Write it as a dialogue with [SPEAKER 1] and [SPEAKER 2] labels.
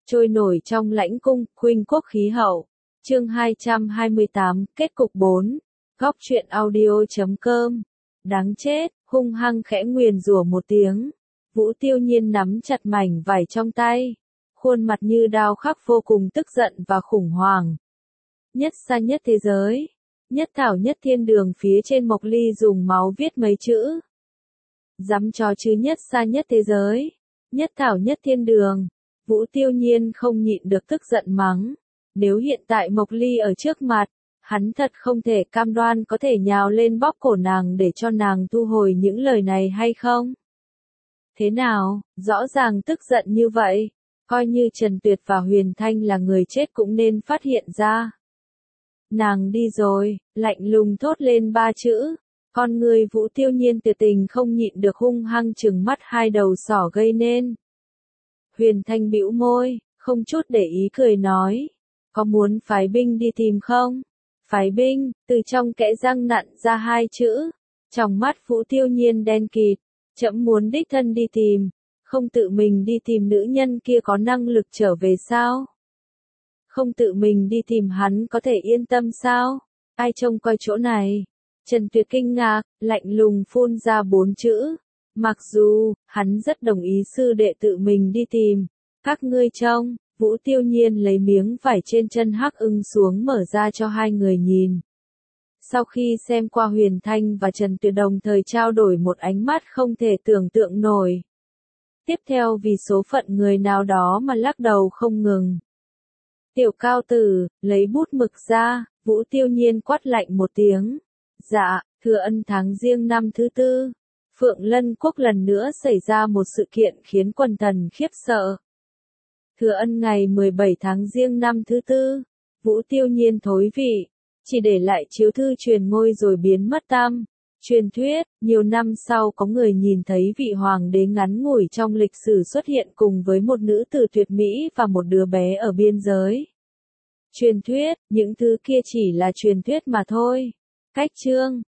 [SPEAKER 1] Trôi nổi trong lãnh cung, khuynh quốc khí hậu. Chương 228, kết cục 4. Góc truyện audio.com. Đáng chết, hung hăng khẽ nguyền rủa một tiếng. Vũ Tiêu Nhiên nắm chặt mảnh vải trong tay. Khuôn mặt như đao khắc vô cùng tức giận và khủng hoảng. Nhất xa nhất thế giới. Nhất thảo nhất thiên đường phía trên mộc ly dùng máu viết mấy chữ. Dám cho chứ nhất xa nhất thế giới. Nhất thảo nhất thiên đường. Vũ Tiêu Nhiên không nhịn được tức giận mắng. Nếu hiện tại Mộc Ly ở trước mặt, hắn thật không thể cam đoan có thể nhào lên bóp cổ nàng để cho nàng thu hồi những lời này hay không? Thế nào, rõ ràng tức giận như vậy, coi như Trần Tuyệt và Huyền Thanh là người chết cũng nên phát hiện ra. Nàng đi rồi, lạnh lùng thốt lên ba chữ, con người Vũ Tiêu Nhiên tuyệt tình không nhịn được hung hăng trừng mắt hai đầu sỏ gây nên. Huyền Thanh bĩu môi, không chút để ý cười nói, có muốn phái binh đi tìm không? Phái binh, từ trong kẽ răng nặn ra hai chữ, trong mắt Vũ Tiêu Nhiên đen kịt, trẫm muốn đích thân đi tìm, không tự mình đi tìm nữ nhân kia có năng lực trở về sao? Không tự mình đi tìm hắn có thể yên tâm sao? Ai trông coi chỗ này? Trần Tuyệt kinh ngạc, lạnh lùng phun ra bốn chữ. Mặc dù, hắn rất đồng ý sư đệ tự mình đi tìm. Các ngươi trông, Vũ Tiêu Nhiên lấy miếng vải trên chân Hắc Ưng xuống mở ra cho hai người nhìn. Sau khi xem qua Huyền Thanh và Trần Tuyệt đồng thời trao đổi một ánh mắt không thể tưởng tượng nổi. Tiếp theo vì số phận người nào đó mà lắc đầu không ngừng. Tiểu cao tử, lấy bút mực ra, Vũ Tiêu Nhiên quát lạnh một tiếng. Dạ, thừa ân tháng Giêng năm thứ tư. Phượng Lân Quốc lần nữa xảy ra một sự kiện khiến quần thần khiếp sợ. Thừa ân ngày 17 tháng Giêng năm thứ tư, Vũ Tiêu Nhiên thối vị, chỉ để lại chiếu thư truyền ngôi rồi biến mất tăm. Truyền thuyết, nhiều năm sau có người nhìn thấy vị hoàng đế ngắn ngủi trong lịch sử xuất hiện cùng với một nữ tử tuyệt mỹ và một đứa bé ở biên giới. Truyền thuyết, những thứ kia chỉ là truyền thuyết mà thôi. Cách chương